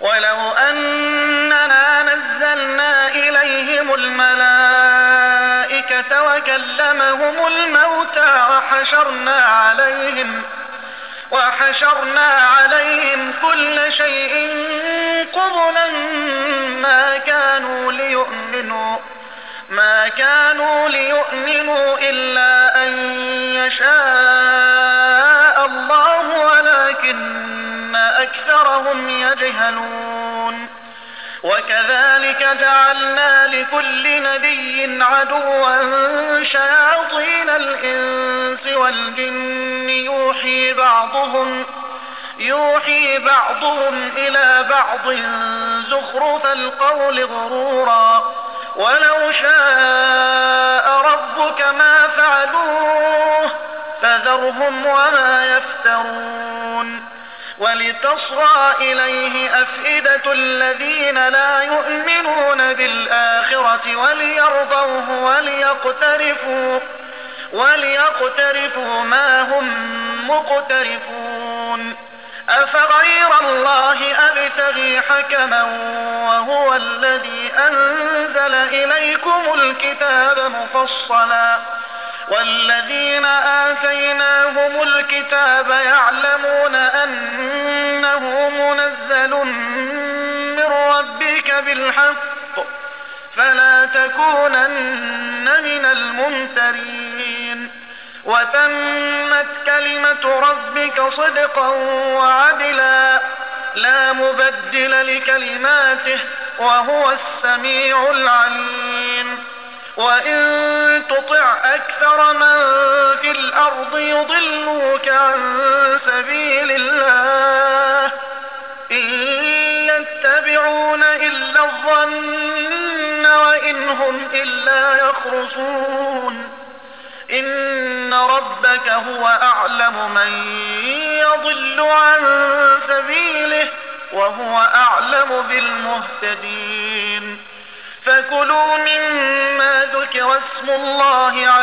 ولو أننا نزلنا إليهم الملائكة وكلمهم الموتى وحشرنا عليهم كل شيء قبلا ما كانوا ليؤمنوا إلا أن يشاء الله ولكن أكثرهم يجهلون. وكذلك جعلنا لكل نبي عدوا شياطين الإنس والجن يوحي بعضهم إلى بعض زخرف القول غرورا ولو شاء ربك ما فعلوه فذرهم وما يفترون. ولتصغى إليه أفئدة الذين لا يؤمنون بالآخرة وليرضوه وليقترفوا ما هم مقترفون. أفغير الله أبتغي حكما وهو الذي أنزل إليكم الكتاب مفصلا والذين آتيناهم الكتاب يعلمون أنه منزل من ربك بالحق فلا تكونن من الممترين. وتمت كلمة ربك صدقا وعدلا لا مبدل لكلماته وهو السميع العليم. وإن تطع أكثر من في الأرض يضلوك عن سبيل الله إن يتبعون إلا الظن وإن هم إلا يخرصون. إن ربك هو أعلم من يضل عن سبيله وهو أعلم بالمهتدين. فكلوا مما ذكر اسم الله